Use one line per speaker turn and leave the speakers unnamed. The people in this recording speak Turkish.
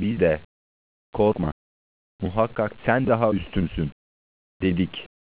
Biz de, korkma, muhakkak sen daha üstünsün, dedik.